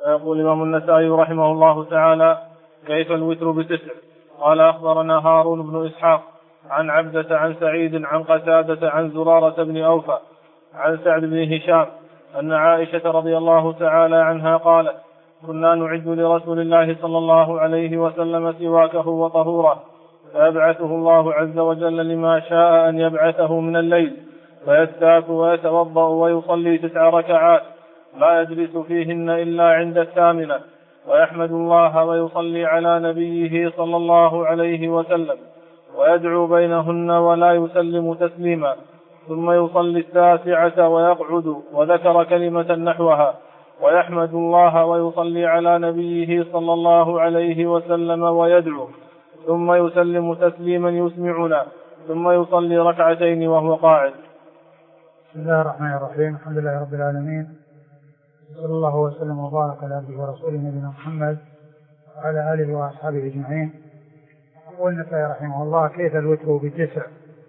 فيقول الإمام النسائي رحمه الله تعالى: كيف الوتر بتسع؟ قال: أخبرنا هارون بن إسحاق عن عبدة عن سعيد عن قتادة عن زرارة بن أوفى عن سعد بن هشام أن عائشة رضي الله تعالى عنها قالت: كنا نعد لرسول الله صلى الله عليه وسلم سواكه وطهوره، فيبعثه الله عز وجل لما شاء أن يبعثه من الليل، فيستاك ويتوضأ ويصلي 9 ركعات لا يجلس فيهن إلا عند 8، ويحمد الله ويصلي على نبيه صلى الله عليه وسلم ويدعو بينهن ولا يسلم تسليما، ثم يصلي 9 ويقعد، وذكر كلمة نحوها، ويحمد الله ويصلي على نبيه صلى الله عليه وسلم ويدعو، ثم يسلم تسليما يسمعنا، ثم يصلي 2 وهو قاعد. بسم الله الرحمن الرحيم. الحمد لله رب العالمين، صلى الله وسلم وبارك على عبده ورسوله نبينا محمد وعلى آله وأصحابه أجمعين. يقول النسائي رحمه الله: كيف الوتر ب9؟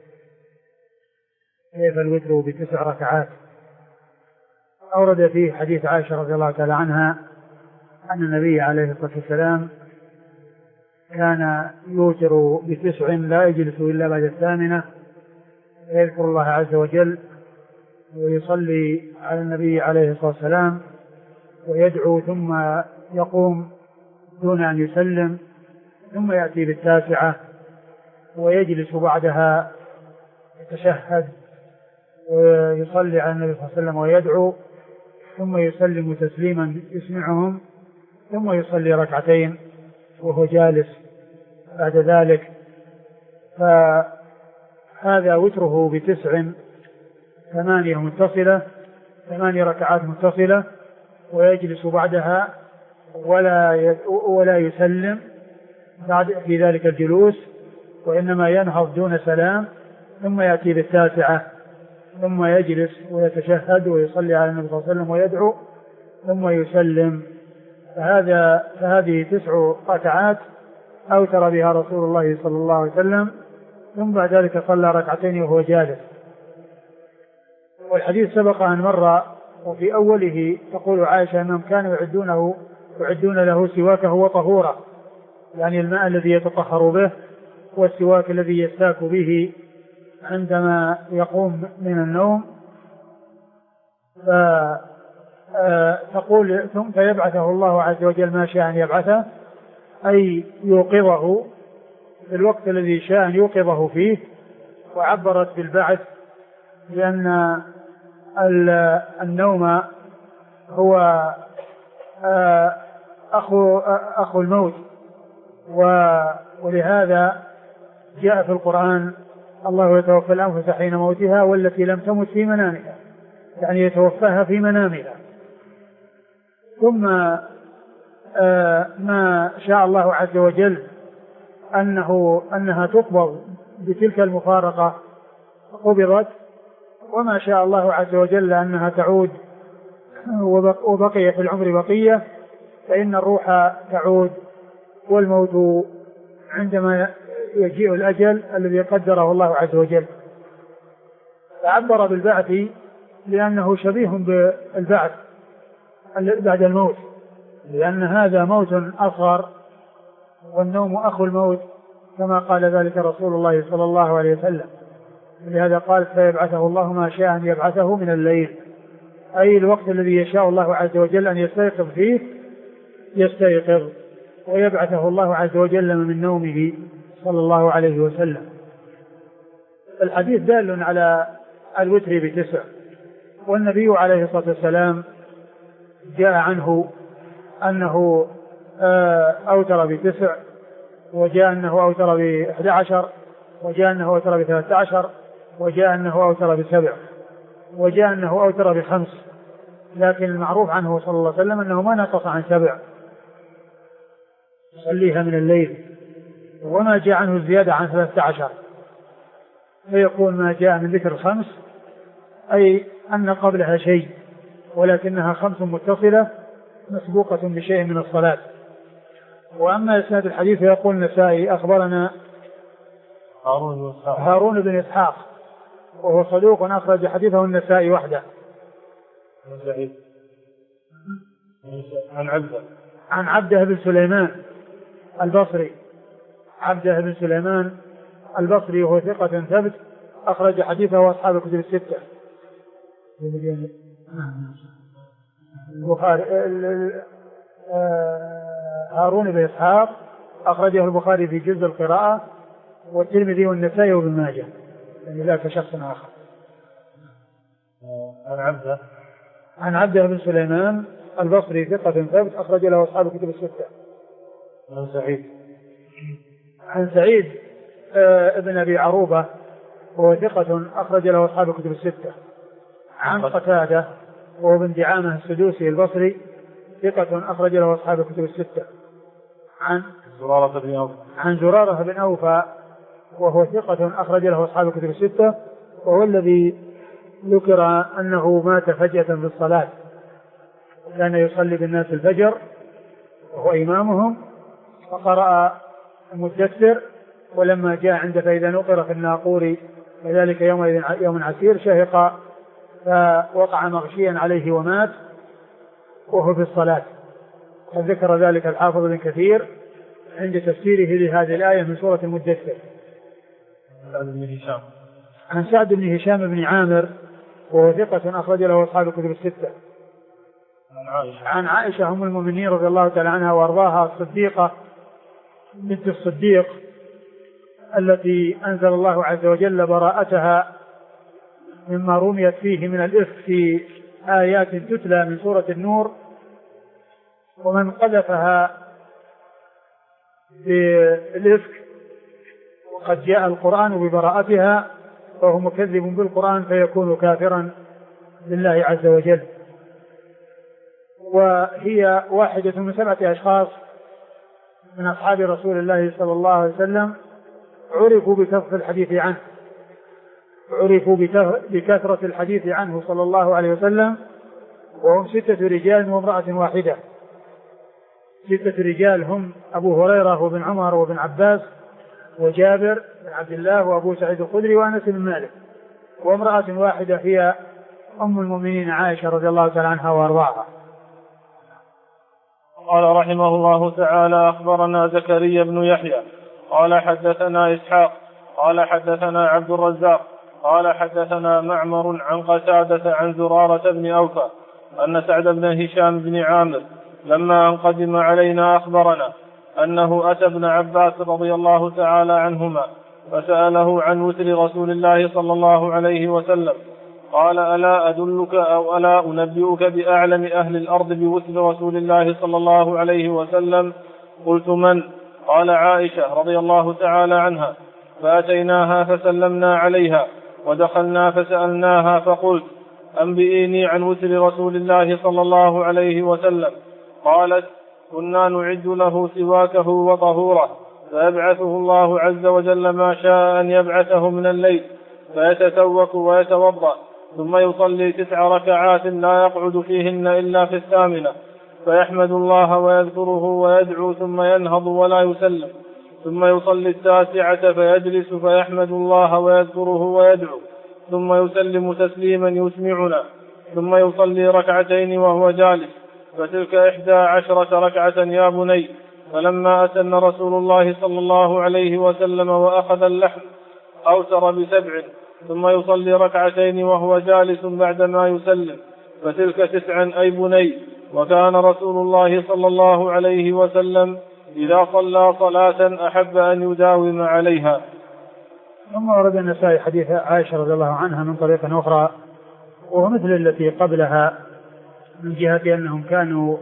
كيف الوتر ب9 ركعات؟ أورد فيه حديث عائشة رضي الله تعالى عنها أن النبي عليه الصلاة والسلام كان يوتر ب9 لا يجلس إلا بعد 8، يذكر الله عز وجل ويصلي على النبي عليه الصلاة والسلام ويدعو، ثم يقوم دون أن يسلم، ثم يأتي ب9 ويجلس بعدها يتشهد ويصلي على النبي صلى الله عليه وسلم ويدعو، ثم يسلم تسليما يسمعهم، ثم يصلي 2 وهو جالس بعد ذلك. فهذا وتره ب9، 8 ركعات متصلة، ويجلس بعدها ولا يسلم بعد في ذلك الجلوس، وإنما ينهض دون سلام، ثم يأتي ب9 ثم يجلس ويتشهد ويصلي على النبي صلى الله عليه وسلم ويدعو، ثم يسلم. فهذه 9 ركعات أوتر بها رسول الله صلى الله عليه وسلم، ثم بعد ذلك صلى 2 وهو جالس. والحديث سبق أن مر، وفي أوله تقول عائشة أنهم كانوا يعدون له سواكه وطهوره، يعني الماء الذي يتطهر به والسواك الذي يستاك به عندما يقوم من النوم. تقول: ثم فيبعثه الله عز وجل ما شاء أن يبعثه، أي يوقظه في الوقت الذي شاء أن يوقظه فيه. وعبرت بالبعث لأن النوم هو أخو الموت، ولهذا جاء في القرآن: الله يتوفى الأنفس حين موتها والتي لم تمت في منامها، يعني يتوفاها في منامها. ثم ما شاء الله عز وجل أنها تقبض بتلك المفارقة قبضت، وما شاء الله عز وجل أنها تعود وبقي في العمر بقية، فإن الروح تعود، والموت عندما يجيء الأجل الذي قدره الله عز وجل. فعبر بالبعث لأنه شبيه بالبعث بعد الموت، لأن هذا موت أصغر والنوم أخو الموت، كما قال ذلك رسول الله صلى الله عليه وسلم. لهذا قال: فيبعثه الله ما شاء أن يبعثه من الليل، أي الوقت الذي يشاء الله عز وجل أن يستيقظ فيه يستيقظ، ويبعثه الله عز وجل من نومه صلى الله عليه وسلم. الحديث دال على الوتر ب9، والنبي عليه الصلاة والسلام جاء عنه أنه أوتر ب9، وجاء أنه أوتر ب11، وجاء أنه أوتر ب13، وجاء أنه أوتر ب7، وجاء أنه أوتر ب5. لكن المعروف عنه صلى الله عليه وسلم أنه ما نقص عن 7 يصليها من الليل، وما جاء عنه الزيادة عن 13، فيكون ما جاء من ذكر 5 أي أن قبلها شيء، ولكنها 5 متصلة مسبوقة بشيء من الصلاة. وأما إسناد الحديث يقول النسائي: أخبرنا هارون بن إسحاق، وهو صدوق أخرج حديثه النسائي وحده. عن عبده بن سليمان البصري. عبده بن سليمان البصري وهو ثقة ثبت أخرج حديثه أصحاب الكتب الستة. البخاري هارون بن إسحاق أخرجه البخاري في جزء القراءة والترمذي والنسائي وابن ماجه، يعني ذاك شخص آخر. عن عبده بن سليمان البصري ثقة ثبت أخرج له أصحاب الكتب الستة. عن سعيد ابن أبي عروبة وهو ثقة أخرج له أصحاب الكتب الستة. عن قتادة وهو بن دعامة السدوسي البصري ثقة أخرج له أصحاب الكتب الستة. عن زرارة بن أوفى وهو ثقة أخرج له أصحاب الكتب الستة، وهو الذي ذكر أنه مات فجأة في الصلاة، كان يصلي بالناس الفجر وهو إمامهم، فقرأ المدثر، ولما جاء عند فإذا نقر في الناقور وذلك يوم عسير شهق فوقع مغشيا عليه ومات وهو في الصلاة. قد ذكر ذلك الحافظ بن كثير عند تفسيره لهذه الآية من سورة المدثر. عن سعد بن هشام بن عامر وهو ثقة أخرج له أصحاب الكتب الستة. عن عائشة أم المؤمنين رضي الله تعالى عنها وأرضاها الصديقة بنت الصديق التي أنزل الله عز وجل براءتها مما رميت فيه من الإفك في آيات تتلى من سورة النور، ومن قذفها بالإفك وقد جاء القرآن ببراءتها فهو مكذب بالقرآن فيكون كافرا بالله عز وجل. وهي واحدة من 7 أشخاص من أصحاب رسول الله صلى الله عليه وسلم عرفوا بكثرة الحديث عنه صلى الله عليه وسلم، وهم 6 رجال وامرأة واحدة. 6 رجال هم أبو هريرة وابن عمر وابن عباس وجابر بن عبد الله وأبو سعيد الخدري وأنس بن مالك، وامرأة واحدة هي أم المؤمنين عائشة رضي الله تعالى عنها وأرضاها. قال رحمه الله تعالى: أخبرنا زكريا بن يحيى قال حدثنا إسحاق قال حدثنا عبد الرزاق قال حدثنا معمر عن قتادة عن زرارة بن أوفى أن سعد بن هشام بن عامر لما أن قدم علينا أخبرنا أنه أتى ابن عباس رضي الله تعالى عنهما فسأله عن وتر رسول الله صلى الله عليه وسلم، قال: ألا أدلك أو ألا أنبئك بأعلم أهل الأرض بوتر رسول الله صلى الله عليه وسلم؟ قلت: من؟ قال: عائشة رضي الله تعالى عنها. فأتيناها فسلمنا عليها ودخلنا فسألناها فقلت: أنبئيني عن وتر رسول الله صلى الله عليه وسلم. قالت: كنا نعد له سواكه وطهوره، فيبعثه الله عز وجل ما شاء أن يبعثه من الليل، فيتسوك ويتوضأ، ثم يصلي 9 ركعات لا يقعد فيهن إلا في 8، فيحمد الله ويذكره ويدعو ثم ينهض ولا يسلم، ثم يصلي 9 فيجلس فيحمد الله ويذكره ويدعو ثم يسلم تسليما يسمعنا، ثم يصلي 2 ركعتين وهو جالس، فتلك 11 ركعة يا بني. فلما أتن رسول الله صلى الله عليه وسلم وأخذ اللحم أوتر ب7، ثم يصلي 2 ركعتين وهو جالس بعدما يسلم، فتلك 9 أي بني. وكان رسول الله صلى الله عليه وسلم إذا صلى صلاة أحب أن يداوم عليها. ثم ورد النسائي حديث عائشة رضي الله عنها من طريقة أخرى وهو مثل التي قبلها، من جهة أنهم كانوا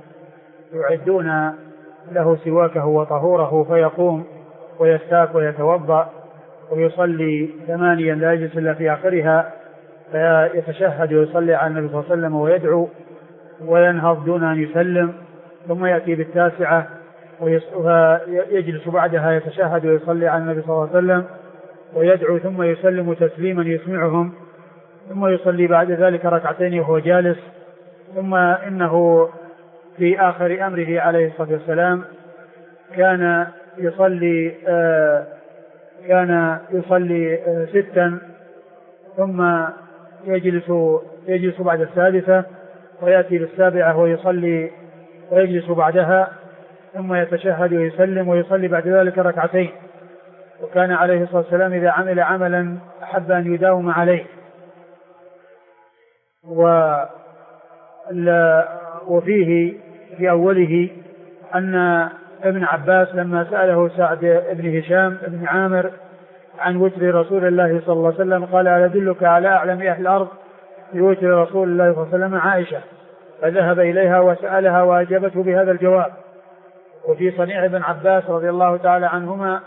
يعدون له سواكه وطهوره فيقوم ويستاك ويتوضأ ويصلي 8 لا يجلس إلا في آخرها، فيتشهد ويصلي على النبي صلى الله عليه وسلم ويدعو وينهض دون أن يسلم، ثم يأتي ب9 ويجلس بعدها يتشهد ويصلي على النبي صلى الله عليه وسلم ويدعو ثم يسلم تسليما يسمعهم، ثم يصلي بعد ذلك 2 ركعتين وهو جالس. ثم إنه في آخر أمره عليه الصلاة والسلام كان يصلي 6 ثم يجلس بعد 6 ويأتي 7 ويصلي ويجلس بعدها ثم يتشهد ويسلم ويصلي بعد ذلك ركعتين. وكان عليه الصلاة والسلام إذا عمل عملا أحب أن يداوم عليه. وفيه في أوله أن ابن عباس لما سأله سعد بن هشام بن عامر عن وتر رسول الله صلى الله عليه وسلم قال: ألا أدلك على أعلم أهل الأرض بوتر رسول الله صلى الله عليه وسلم؟ عائشة. فذهب إليها وسألها وأجابته بهذا الجواب. وفي صنيع ابن عباس رضي الله تعالى عنهما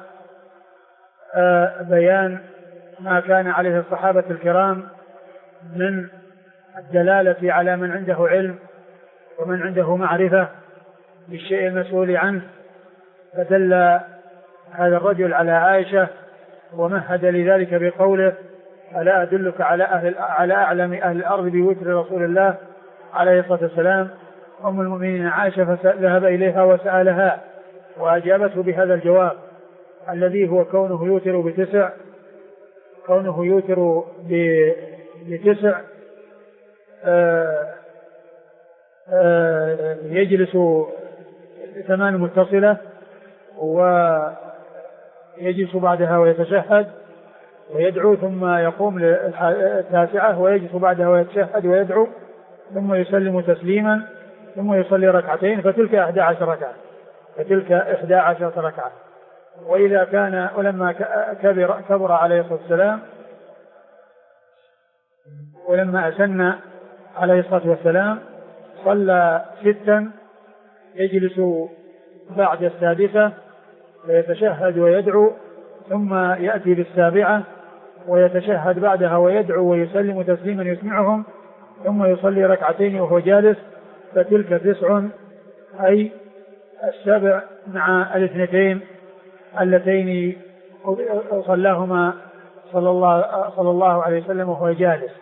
بيان ما كان عليه الصحابة الكرام من الدلالة على من عنده علم ومن عنده معرفة بالشيء المسؤول عنه. فدل هذا الرجل على عائشة ومهد لذلك بقوله: ألا أدلك على أعلم أهل الأرض بوتر رسول الله عليه الصلاة والسلام؟ أم المؤمنين عائشة فذهب إليها وسألها وأجابته بهذا الجواب الذي هو كونه يوتر بتسع، كونه يوتر بتسع يجلس 8 متصلة ويجلس بعدها ويتشهد ويدعو ثم يقوم للتاسعة ويجلس بعدها ويتشهد ويدعو ثم يسلم تسليما ثم يصلي ركعتين، فتلك 11 ركعة، فتلك 11 ركعة. وإذا كان ولما كبر عليه الصلاة والسلام، ولما أسن عليه الصلاة والسلام صلى 6 يجلس بعد السادسة ويتشهد ويدعو ثم يأتي بالسابعة ويتشهد بعدها ويدعو ويسلم تسليما يسمعهم ثم يصلي ركعتين وهو جالس، فتلك 9 أي 7 مع 2 اللتين صلاهما صلى الله عليه وسلم وهو جالس.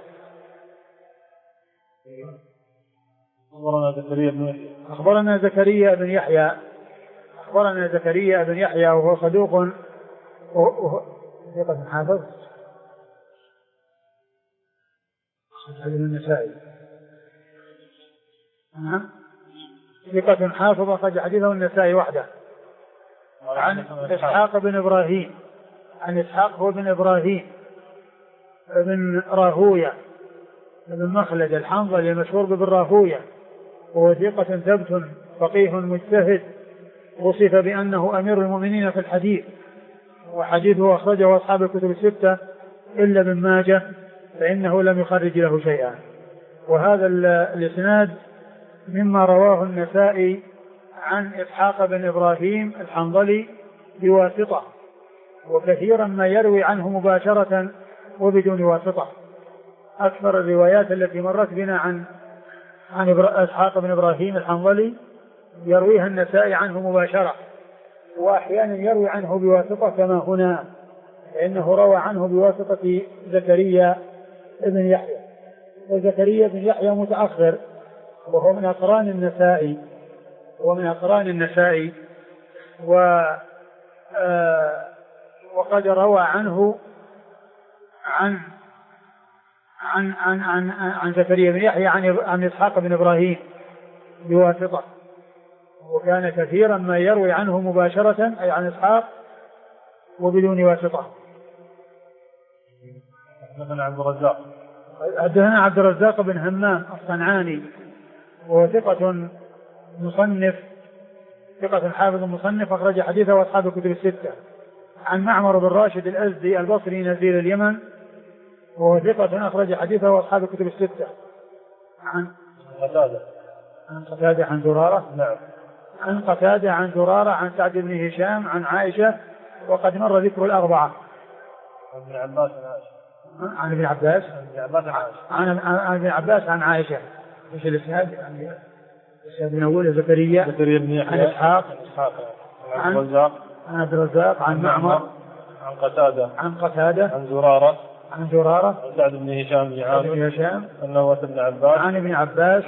أخبرنا زكريا بن يحيى وهو صدوق ثقة حافظ النسائي، ثقة حافظ أخرج حديثه النسائي وحده. عن إسحاق بن إبراهيم، عن إسحاق هو بن إبراهيم بن راهوية بن مخلد الحنظلي المشهور بن راهوية، وهو ثقة ثبت فقيه مجتهد، وصف بأنه أمير المؤمنين في الحديث، وحديثه أخرجه أصحاب الكتب 6 إلا ابن ماجه فإنه لم يخرج له شيئا. وهذا الإسناد مما رواه النسائي عن إسحاق بن إبراهيم الحنظلي بواسطة، وكثيرا ما يروي عنه مباشرة وبدون واسطة. أكثر الروايات التي مرت بنا عن إسحاق بن إبراهيم الحنظلي يرويها النسائي عنه مباشرة، وأحيانا يروي عنه بواسطة كما هنا، لأنه روى عنه بواسطة زكريا بن يحيى، وزكريا بن يحيى متأخر وهو من أقران النسائي، وقد روى عنه عن زكريا بن يحيى عن إسحاق بن إبراهيم بواسطة، وكان كثيرا ما يروي عنه مباشرة أي عن إسحاق وبدون واسطة. حدثنا عبد الرزاق بن همام الصنعاني وهو ثقة مصنف، ثقة حافظ مصنف أخرج حديثه وأصحاب الكتب 6. عن معمر بن راشد الأزدي البصري نزيل اليمن وهو ثقة أخرج حديثه وأصحاب الكتب 6. عن قتادة عن زرارة، نعم، عن قتادة عن زرارة عن سعد بن هشام عن عائشة، وقد مر ذكر الأربعة. عن ابن عباس عن عائشة. ايش الاسناد؟ الاسناد من اول زكريا بن يحيى عن إسحاق عن عبد الرزاق عن معمر عن قتادة عن زرارة عن سعد بن هشام أنه ابن عباس عن ابن عباس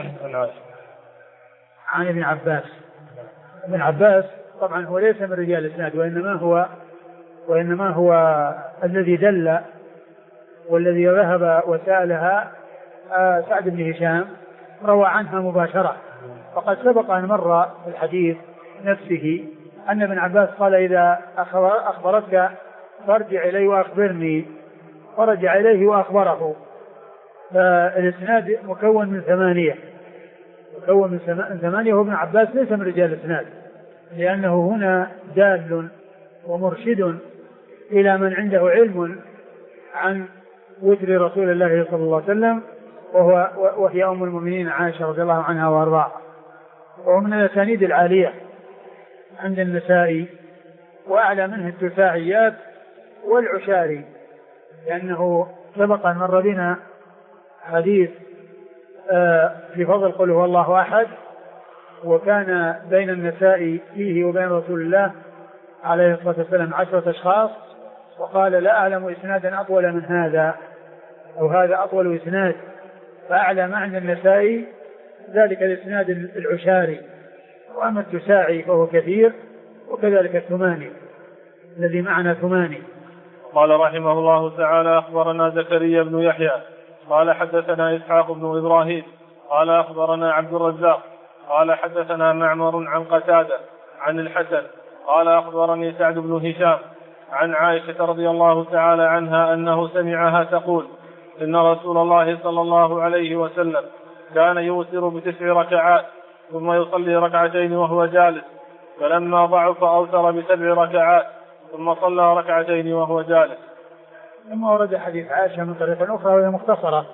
عن ابن عباس. ابن عباس طبعا هو ليس من رجال الاسناد، وإنما هو الذي دل والذي ذهب وسألها سعد بن هشام روى عنها مباشرة، فقد سبق أن مر في الحديث نفسه أن ابن عباس قال إذا أخبرتك فارجع إليه وأخبرني، فرجع إليه وأخبره. فالإسناد مكون من 8، مكون من 8، وابن عباس ليس من رجال الإسناد، لأنه هنا دال ومرشد إلى من عنده علم عن وتر رسول الله صلى الله عليه وسلم، وهي أم المؤمنين عائشة رضي الله عنها وأرضاها، وهو من الأسانيد العالية عند النسائي، وأعلى منه الدفاعيات والعشاري، لأنه سبق أن مر بنا حديث في فضل قل هو الله أحد، وكان بين النسائي فيه وبين رسول الله عليه الصلاة والسلام 10 أشخاص، وقال لا أعلم إسنادا أطول من هذا، أو هذا أطول إسناد. فأعلى ما عند النسائي ذلك الإسناد العشاري، وأما التساعي فهو كثير، وكذلك الثماني الذي معنا 8. قال رحمه الله تعالى أخبرنا زكريا بن يحيى قال حدثنا إسحاق بن إبراهيم قال أخبرنا عبد الرزاق قال حدثنا معمر عن قتادة عن الحسن قال أخبرني سعد بن هشام عن عائشة رضي الله تعالى عنها أنه سمعها تقول إن رسول الله صلى الله عليه وسلم كان يوتر ب9 ركعات ثم يصلي 2 ركعتين وهو جالس، فلما ضعف أوتر ب7 ركعات ثم صلى 2 ركعتين وهو جالس. ثم ورد حديث عائشة من طريق أخرى وهي مختصرة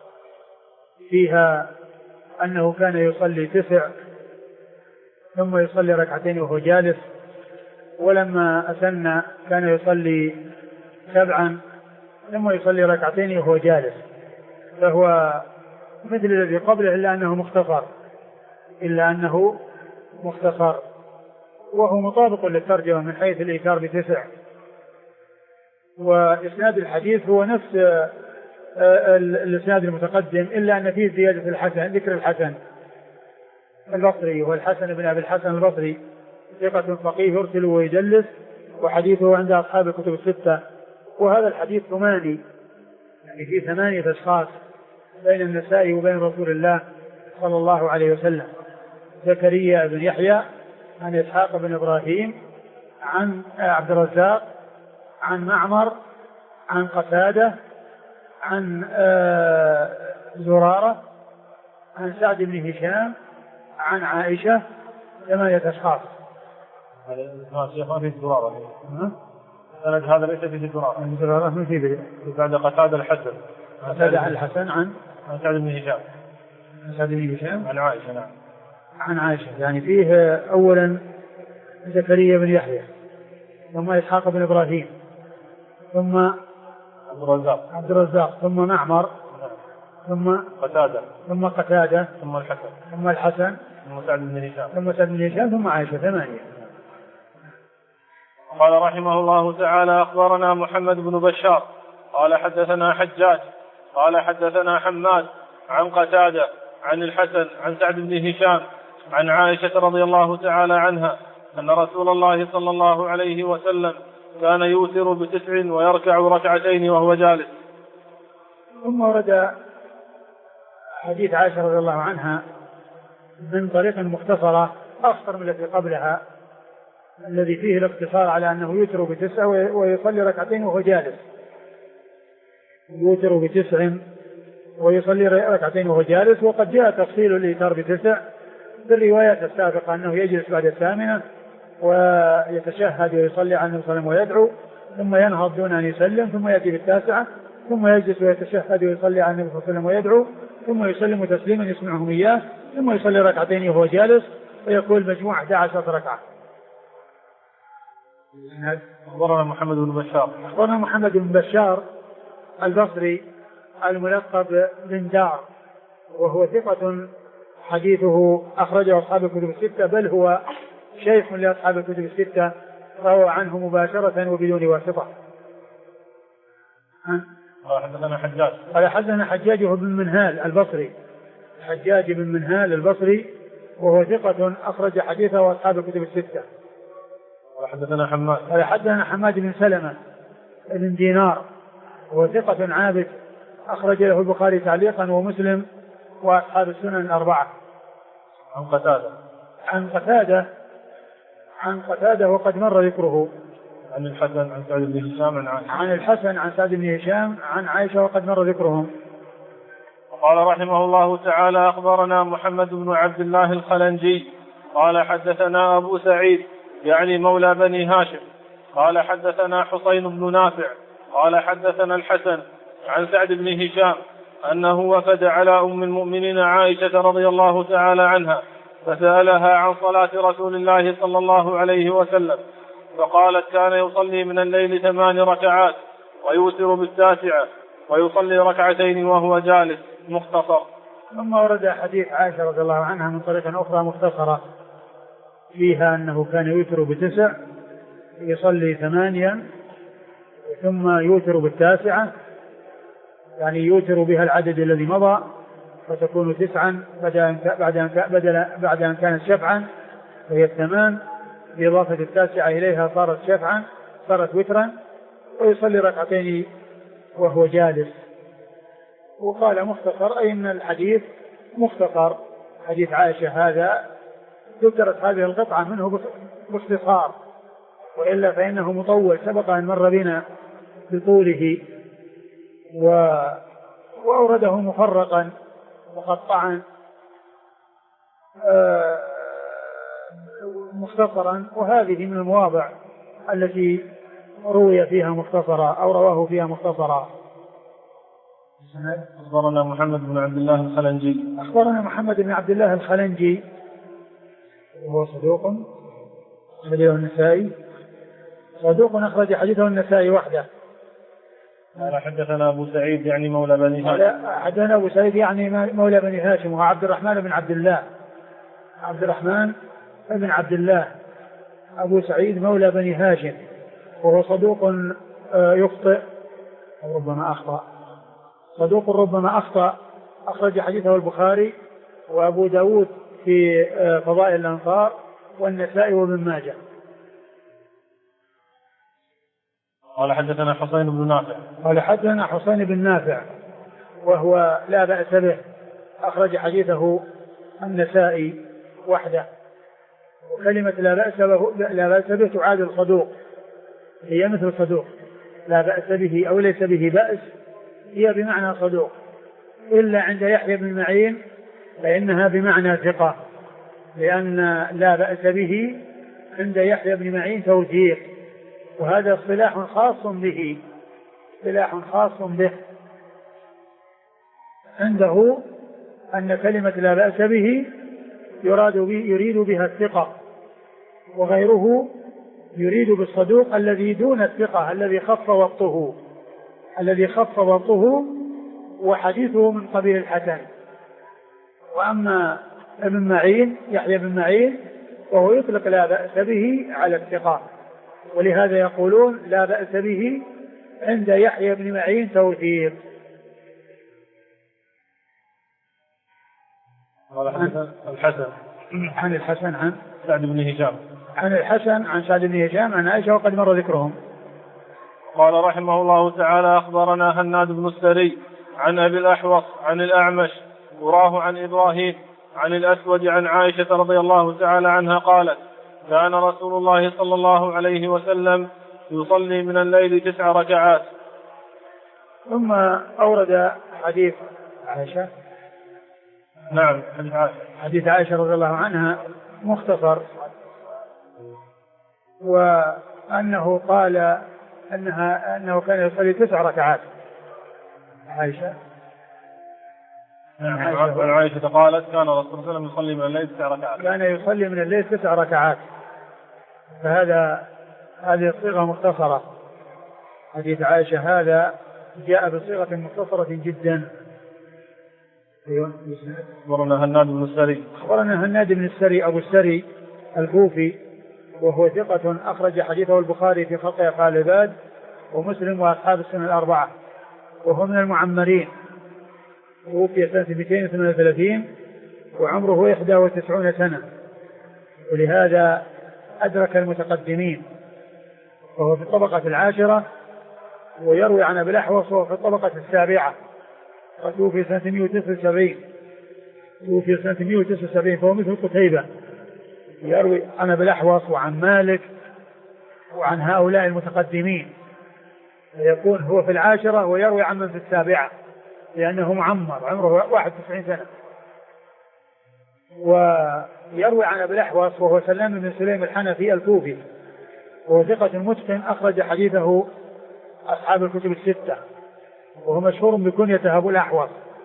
فيها أنه كان يصلي 9 ثم يصلي 2 ركعتين وهو جالس، ولما أسن كان يصلي 7 ثم يصلي 2 ركعتين وهو جالس، فهو مثل الذي قبله إلا أنه مختصر، وهو مطابق للترجمة من حيث الإيثار ب9. وإسناد الحديث هو نفس الإسناد المتقدم، إلا أن فيه زيادة الحسن، ذكر الحسن البصري، والحسن بن أبي الحسن البصري ثقة فقيه يرسل ويدلس، وحديثه عند أصحاب الكتب 6. وهذا الحديث 8، يعني فيه 8 أشخاص بين النسائي وبين رسول الله صلى الله عليه وسلم: زكريا بن يحيى عن إسحاق بن إبراهيم عن عبد الرزاق عن معمر عن قتادة عن زرارة عن سعد بن هشام عن عائشة، 8 أشخاص. هذا ليس فيه زرارة. زرارة من فيه بعد قتادة الحسن، قتادة عن الحسن عن سعد بن هشام، سعد بن هشام عن عائشة. نعم، عن عائشة. يعني فيه أولا زكريا بن يحيى، ثم إسحاق بن إبراهيم، ثم عبد الرزاق، ثم معمر، ثم قتادة، ثم الحسن، ثم سعد بن هشام، ثم عائشة، 8. قال رحمه الله تعالى أخبرنا محمد بن بشار قال حدثنا حجاج قال حدثنا حماد عن قتادة عن الحسن عن سعد بن هشام عن عائشة رضي الله تعالى عنها أن رسول الله صلى الله عليه وسلم كان يوتر ب9 ويركع 2 ركعتين وهو جالس. ثم ورد حديث عائشة رضي الله عنها من طريق مختصرة أخطر من التي قبلها، الذي فيه الاقتصار على أنه يوتر ب9 ويصلي 2 ركعتين وهو جالس. يوتر ب9 ويصلي 2 ركعتين وهو جالس. وقد جاء تفصيل الإيتار ب9 بالروايات السابقة، أنه يجلس بعد 8 ويتشهد ويصلي على النبي صلى الله عليه وسلم ويدعو، ثم ينهض دون أن يسلم، ثم يأتي ب9 ثم يجلس ويتشهد ويصلي على النبي صلى الله عليه وسلم ويدعو، ثم يسلم تسليما يسمعهم إياه، ثم يصلي 2 ركعتين وهو جالس، ويقول مجموع 11 ركعة. أخبرنا محمد بن بشار البصري الملقب بن دار، وهو ثقة حديثه أخرجه أصحاب الكتب 6، بل هو شيخ لأصحاب الكتب 6، روى عنه مباشرة وبدون واسطة. قال حدثنا حجاج بن منهال البصري، حجاج بن منهال البصري، وهو ثقة أخرج حديثه أصحاب الكتب 6. قال حدثنا حماد بن سلمة بن دينار، وهو ثقة عابد أخرج له البخاري تعليقا ومسلم وأصحاب السنن 4. عن قتادة وقد مر ذكره. عن الحسن عن سعد بن هشام عن عائشة. عن الحسن عن سعد بن هشام عن عائشة وقد مر ذكرهم. قال رحمه الله تعالى: أخبرنا محمد بن عبد الله الخلنجي قال حدثنا أبو سعيد يعني مولى بني هاشم قال حدثنا حسين بن نافع قال حدثنا الحسن عن سعد بن هشام أنه وفد على أم المؤمنين عائشة رضي الله تعالى عنها فسألها عن صلاة رسول الله صلى الله عليه وسلم فقالت: كان يصلي من الليل 8 ركعات ويوتر بالتاسعة ويصلي 2 ركعتين وهو جالس. مختصر. ثم ورد حديث عائشة رضي الله عنها من طريق أخرى مختصرة فيها أنه كان يوتر ب9 يصلي 8 ثم يوتر بالتاسعة، يعني يوتر بها العدد الذي مضى فتكون 9 بعد أن كانت شفعا وهي 8 بإضافة التاسعة إليها صارت شفعا صارت وترا، ويصلي 2 ركعتين وهو جالس. وقال مختصر أي أن الحديث مختصر، حديث عائشة هذا ذكرت هذه القطعة منه باختصار، وإلا فإنه مطول سبق أن مر بنا بطوله وأورده مفرقا مقطعا مختصرا، وهذه من المواضع التي روي فيها مختصرا أو رواه فيها مختصرا. أخبرنا محمد بن عبد الله الخلنجي. أخبرنا محمد بن عبد الله الخلنجي وهو صدوق أخرجه النسائي، صدوق أخرج حديثه النسائي وحده. قال حدثنا أبو سعيد يعني مولى بني هاشم. حدثنا أبو سعيد يعني مولى بني هاشم وهو عبد الرحمن بن عبد الله، عبد الرحمن بن عبد الله أبو سعيد مولى بني هاشم، وهو صدوق يخطئ أو ربما أخطأ، صدوق ربما أخطأ، أخرج حديثه البخاري وأبو داود في فضائل الأنصار والنسائي وابن ماجه. قال حدثنا حسين بن نافع. قال حدثنا حسين بن نافع وهو لا بأس به، أخرج حديثه النسائي وحده. وكلمة لا بأس به تعادل صدوق، هي مثل صدوق، لا بأس به أو ليس به بأس هي بمعنى صدوق، إلا عند يحيى بن معين فإنها بمعنى ثقة، لأن لا بأس به عند يحيى بن معين توثيق، وهذا اصطلاح خاص به، اصطلاح خاص به عنده أن كلمة لا بأس به يريد بها الثقة، وغيره يريد بالصدوق الذي دون الثقة الذي خف وطه وحديثه من قبيل الحسن. وأما ابن معين يحيى بن معين وهو يطلق لا بأس به على الثقة، ولهذا يقولون لا بأس به عند يحيى بن معين توثيق. الحسن عن الحسن عن سعد بن هشام عن الحسن عن سعد بن هشام عن عائشة وقد مر ذكرهم. قال رحمه الله تعالى: أخبرنا هناد بن السري عن أبي الأحوص عن الأعمش وراه عن إبراهيم عن الأسود عن عائشة رضي الله تعالى عنها قالت: كان رسول الله صلى الله عليه وسلم يصلي من الليل 9 ركعات. ثم أورد حديث عائشة. نعم حديث عائشة رضي الله عنها مختصر، وأنه قال أنه كان يصلي 9 ركعات. عائشة عائشة قالت: كان رسول الله صلى الله عليه وسلم يصلي من الليل 9 ركعات. كان يصلي من الليل 9 ركعات. هذه الصيغة مختصرة، حديث عائشة هذا جاء بصيغة مختصرة جدا. أخبرنا هناد بن السري. أخبرنا هناد بن السري أبو السري الكوفي وهو ثقة أخرج حديثه البخاري في خلق أفعال العباد ومسلم وأصحاب السنة 4، وهو من المعمرين، توفي سنة 238 وعمره 91 سنة، ولهذا أدرك المتقدمين، وهو في الطبقة 10، ويروي عن أبي الأحوص وهو في الطبقة 7، وتوفي سنة 179، توفي سنة 179 فهو مثل قتيبة، يروي عن أبي الأحوص وعن مالك وعن هؤلاء المتقدمين، فيكون هو في العاشرة ويروي عن من في السابعة لأنه معمر عمره 91 سنة. ويروي عن أبي الأحوص وهو سلام بن سليم الحنفي الكوفي وهو ثقة متقن أخرج حديثه أصحاب الكتب الستة، وهو مشهور بكنيته أبو الأحوص.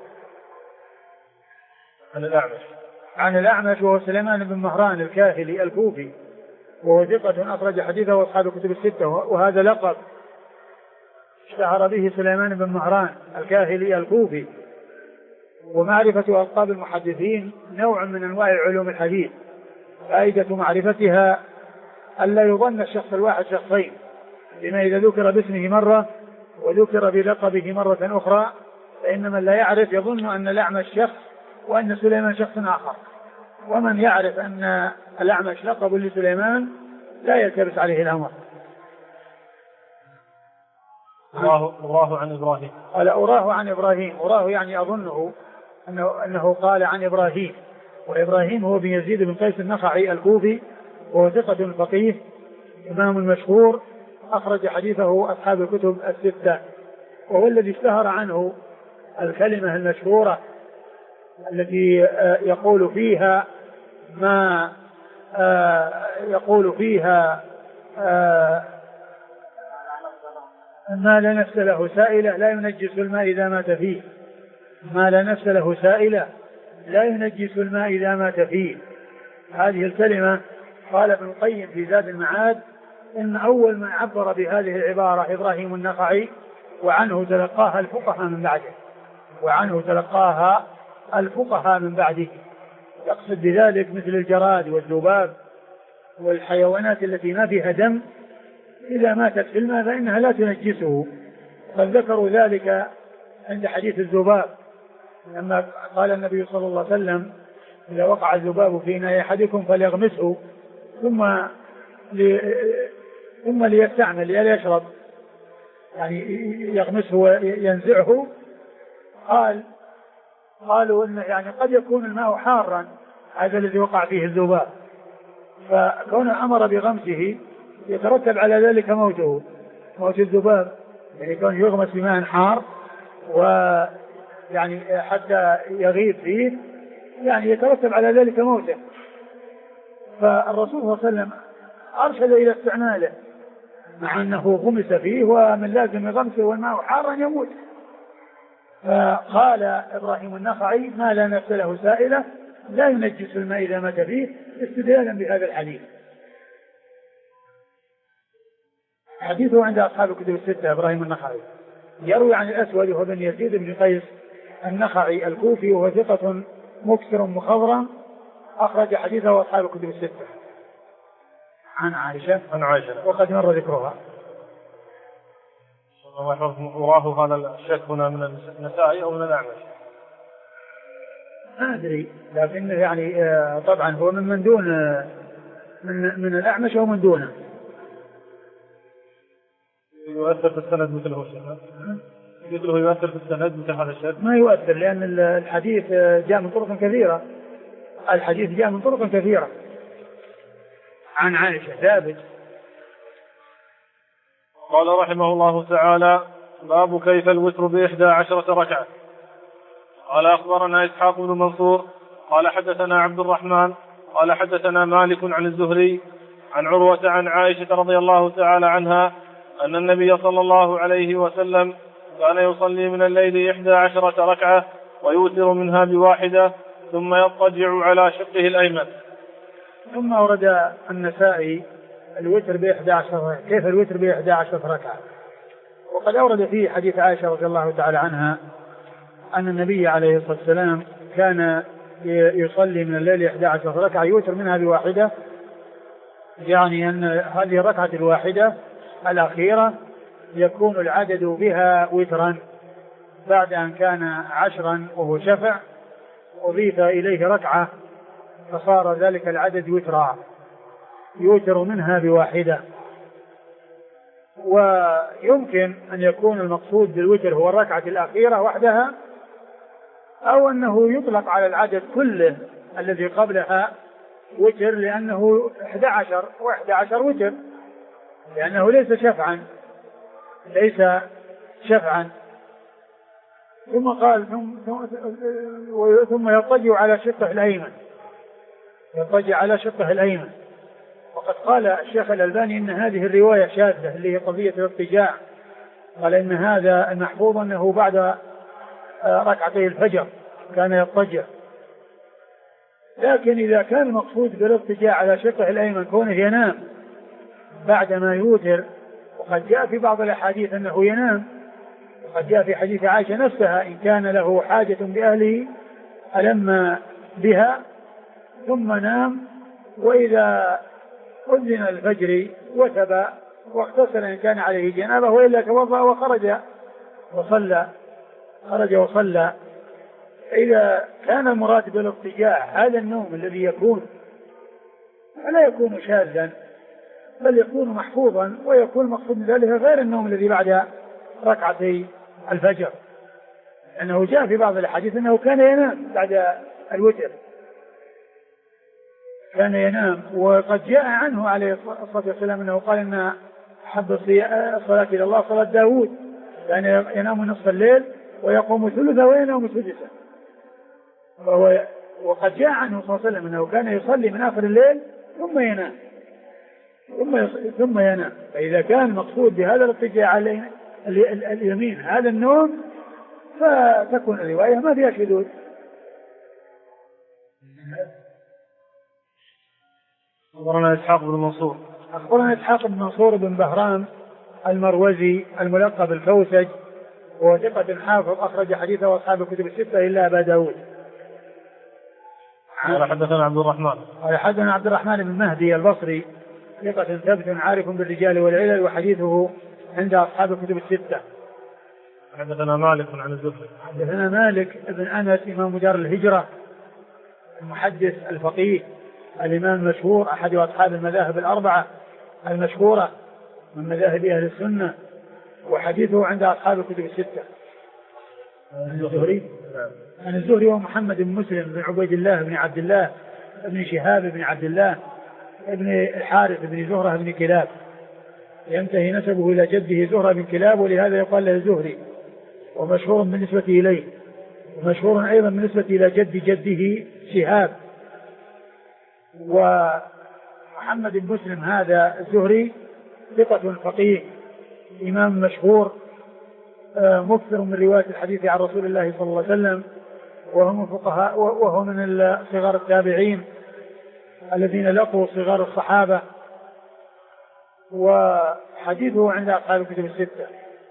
عن الأعمش وهو سليمان بن مهران الكاهلي الكوفي وهو ثقة أخرج حديثه أصحاب الكتب الستة، وهذا لقب اشتهر به سليمان بن مهران الكاهلي الكوفي. ومعرفة ألقاب المحدثين نوع من أنواع علوم الحديث، فائدة معرفتها ألا يظن الشخص الواحد شخصين، لما إذا ذكر باسمه مرة وذكر بلقبه مرة أخرى فإن من لا يعرف يظن أن الأعمش شخص وأن سليمان شخص آخر، ومن يعرف أن الأعمش لقب لسليمان لا يلتبس عليه الأمر. أراه عن إبراهيم. قال أراه عن إبراهيم، أراه يعني أظنه أنه قال عن إبراهيم، وإبراهيم هو بن يزيد بن قيس النخعي الكوفي وهو ثقة فقيه إمام مشهور أخرج حديثه أصحاب الكتب الستة، وهو الذي اشتهر عنه الكلمة المشهورة التي يقول فيها ما ما لا نفس له سائلة لا ينجس الماء إذا مات فيه، ما لا نفس له سائلة لا ينجس الماء إذا مات فيه. هذه الكلمة قال ابن القيم في زاد المعاد إن أول من عبر بهذه العبارة إبراهيم النخعي، وعنه تلقاها الفقهاء من بعده، يقصد بذلك مثل الجراد والذباب والحيوانات التي ما فيها دم إذا ماتت في الماء فإنها لا تنجسه. فذكروا ذلك عند حديث الذباب لما قال النبي صلى الله عليه وسلم إذا وقع الذباب في إناء أحدكم فليغمسه ثم ليستعمل ليشرب، يعني يغمسه وينزعه. قالوا إن يعني قد يكون الماء حارا هذا الذي وقع فيه الذباب، فكون أمر بغمسه يترتب على ذلك موت الذباب، يعني كون يغمس بماء حار ويعني حتى يغيب فيه يعني يترتب على ذلك موته. فالرسول صلى الله عليه وسلم أرشد إلى استعماله مع أنه غمس فيه ومن لازم غمسه والماء حارا يموت. فقال إبراهيم النخعي ما لا نفس له سائلة لا ينجس الماء إذا مات فيه استدلالا بهذا الحديث. حديثه عند أصحاب الكتب الستة إبراهيم النخعي يروي عن الأسود وهو بن يزيد بن قيس النخعي الكوفي وهو ثقة مكثر مخضرم أخرج حديثه أصحاب الكتب الستة. عن عائشة وقد مر ذكرها. وراه هذا الشك هنا من النسائي أو من الأعمش ما أدري، لكن يعني طبعا هو من دون من الأعمش أو من دونه. يؤثر في السند مثله الشيخ؟ مثله يؤثر في السند مثل هذا الشيء؟ ما يؤثر لأن الحديث جاء من طرق كثيرة. عن عائشة ثابت. قال رحمه الله تعالى باب كيف الوتر ب11 ركعة. قال أخبرنا إسحاق بن منصور قال حدثنا عبد الرحمن قال حدثنا مالك عن الزهري عن عروة عن عائشة رضي الله تعالى عنها أن النبي صلى الله عليه وسلم كان يصلي من الليل 11 ركعة ويوتر منها بواحدة ثم يضطجع على شقه الأيمن. ثم ورد النسائي الوتر ب11 كيف الوتر ب11 ركعة، وقد أورد فيه حديث عائشة رضي الله تعالى عنها أن النبي عليه الصلاة والسلام كان يصلي من الليل 11 ركعة يوتر منها بواحدة، يعني أن هذه الركعة الواحدة الأخيرة يكون العدد بها وترا بعد أن كان 10 وهو شفع أضيف إليه ركعة فصار ذلك العدد وترا يوتر منها بواحدة. ويمكن أن يكون المقصود بالوتر هو الركعة الأخيرة وحدها، أو أنه يطلق على العدد كله الذي قبلها وتر، لأنه 11 و11 وتر، لأنه ليس شفعا. ثم قال ثم يضطجع على شقه الأيمن. وقد قال الشيخ الألباني إن هذه الرواية شاذة اللي هي قضية الاضطجاع، قال إن هذا المحفوظ أنه بعد ركعتي الفجر كان يضطجع. لكن إذا كان المقصود بالاضطجاع على شقه الأيمن كونه ينام بعدما يوتر، وقد جاء في بعض الأحاديث أنه ينام، وقد جاء في حديث عائشة نفسها إن كان له حاجة بأهله ألم بها ثم نام، وإذا أذن الفجر وثب واغتسل إن كان عليه جنابه، وإلا توضأ وخرج وصلى. إذا كان المراد بالاضطجاع هذا النوم الذي يكون فلا يكون شاذا، بل يكون محفوظا، ويكون مقصود من ذلك غير النوم الذي بعد ركعتي الفجر، لأنه جاء في بعض الحديث أنه كان ينام بعد الوتر، كان ينام. وقد جاء عنه عليه الصلاة والسلام أنه قال إن أحب الصلاة إلى الله صلاة داود، كان ينام نصف الليل ويقوم ثلثه وينام سدسه. وقد جاء عنه صلى الله عليه وسلم أنه كان يصلي من آخر الليل ثم ينام. فإذا كان المقصود بهذا الاضطجاع على اليمين هذا النوم فتكون الرواية ما فيها شذوذ. أخبرنا إسحاق بن منصور بن بهرام المروزي الملقب بالكوسج، وهو ثقة حافظ أخرج حديثه أصحاب الكتب الستة إلا أبا داود. قال حدثنا عبد الرحمن بن مهدي البصري ثقة ثبت عارف بالرجال والعلل، وحديثه عند أصحاب الكتب الستة. حدثنا مالك بن أنس إمام دار الهجرة المحدث الفقيه الإمام المشهور أحد أصحاب المذاهب الأربعة المشهورة من مذاهب أهل السنة، وحديثه عند أصحاب الكتب الستة. عن الزهري ومحمد بن مسلم بن عبيد الله بن عبد الله بن شهاب بن عبد الله ابن الحارث بن زهرة بن كلاب، ينتهي نسبه إلى جده زهرة بن كلاب، ولهذا يقال له الزهري، ومشهور بالنسبة إليه، ومشهور أيضا بالنسبة إلى جده شهاب. ومحمد بن مسلم هذا الزهري ثقة فقيه إمام مشهور مكثر من رواية الحديث عن رسول الله صلى الله عليه وسلم، وهو من صغار التابعين الذين لقوا صغار الصحابة، وحديثه عند أصحاب الكتب الستة.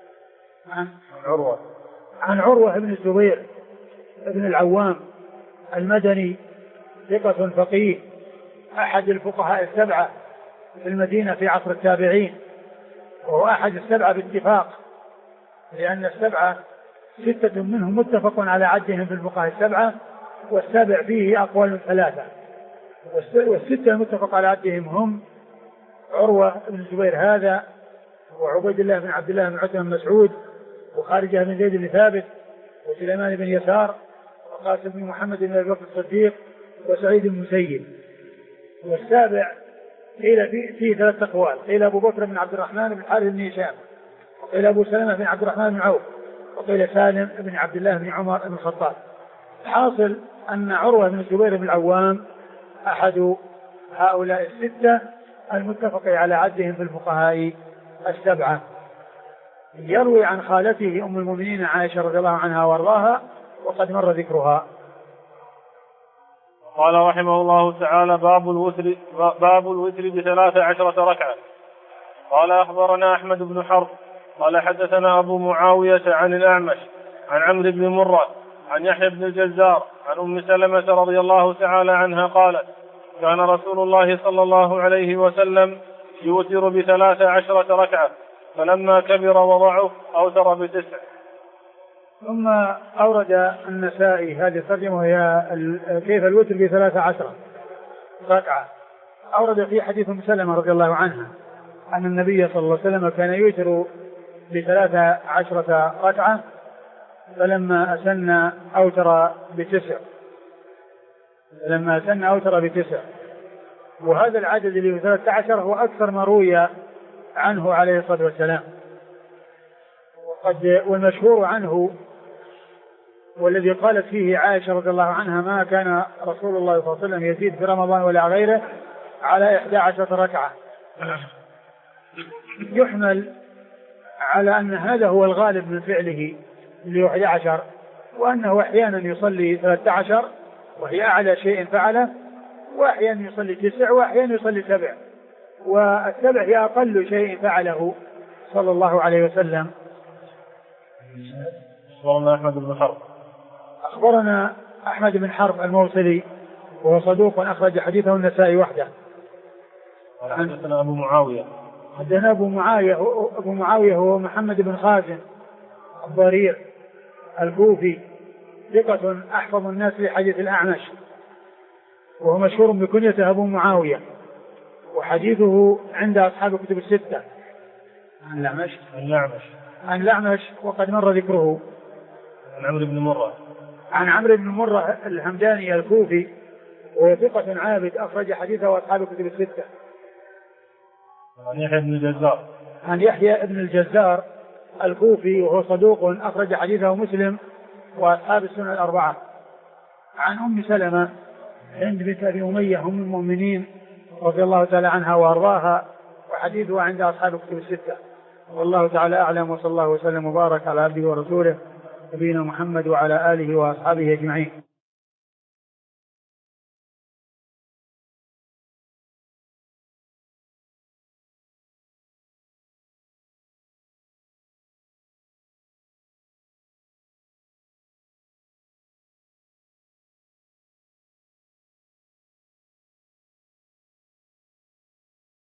عن عروة بن الزبير بن العوام المدني ثقة فقيه أحد الفقهاء السبعة في المدينة في عصر التابعين، وهو أحد السبعة باتفاق، لأن السبعة 6 منهم متفق على عدهم في الفقهاء السبعة، والسابع فيه أقوال 3، والستة المتفق على عدهم هم عروة بن الزبير هذا، وعبيد الله بن عبد الله بن عتبة بن مسعود، وخارجة بن زيد بن ثابت، وسليمان بن يسار، وقاسم بن محمد بن أبي بكر الصديق، وسعيد بن المسيب. والسابع قيل فيه 3 أقوال، قيل أبو بكر بن عبد الرحمن بن الحارث بن هشام، وقيل أبو سلمة بن عبد الرحمن بن عوف، وقيل سالم بن عبد الله بن عمر بن الخطاب. الحاصل أن عروة بن الزبير بن العوام أحد هؤلاء 6 المتفق على عدهم في الفقهاء السبعة، يروي عن خالته أم المؤمنين عائشة رضي الله عنها وارضاها، وقد مر ذكرها. قال رحمه الله تعالى: باب الوتر ب13 ركعة. قال أخبرنا أحمد بن حرب قال حدثنا أبو معاوية عن الأعمش عن عمرو بن مرة عن يحيى بن الجزار عن أم سلمة رضي الله تعالى عنها قالت: كان رسول الله صلى الله عليه وسلم يوتر ب13 ركعة، فلما كبر وضعف أوتر ب9. ثم أورد النسائي هذه الترجمة وهي كيف الوتر ب13 ركعة. أورد في حديث أم سلمة رضي الله عنها أن النبي صلى الله عليه وسلم كان يوتر ب13 ركعة، فلما أسن أوتر ب9. وهذا العدد اللي هو 13 هو أكثر ما روي عنه عليه الصلاة والسلام. والمشهور عنه والذي قالت فيه عائشة رضي الله عنها ما كان رسول الله صلى الله عليه وسلم يزيد في رمضان ولا غيره على 11 ركعة، يحمل على أن هذا هو الغالب من فعله اللي هو 11، وأنه أحيانا يصلي 13 وهي أعلى شيء فعله، وأحيانا يصلي 9، وأحيانا يصلي 7، والسبع هي أقل شيء فعله صلى الله عليه وسلم. أخبرنا أحمد بن حرب الموصلي وهو صدوق أخرج حديثه النسائي وحده. حدثنا أبو معاوية. حدثنا أبو معاوية هو محمد بن خازن الضرير الكوفي، ثقة أحفظ الناس لحديث الأعمش، وهو مشهور بكنيته أبو معاوية، وحديثه عند أصحاب كتب الستة. عن الأعمش وقد مر ذكره. عن عمرو بن مرة الهمداني الكوفي، وهو ثقة عابد أخرج حديثه أصحاب كتب الستة. عن يحيى بن الجزار الكوفي وهو صدوق أخرج حديثه مسلم وأصحاب السنن الأربعة. عن أم سلمة هند بنت أبي أمية أم المؤمنين رضي الله تعالى عنها وأرضاها، وحديثه عند أصحاب كتب الستة. والله تعالى أعلم، وصلى الله وسلم وبارك على عبده ورسوله نبينا محمد وعلى آله وأصحابه أجمعين.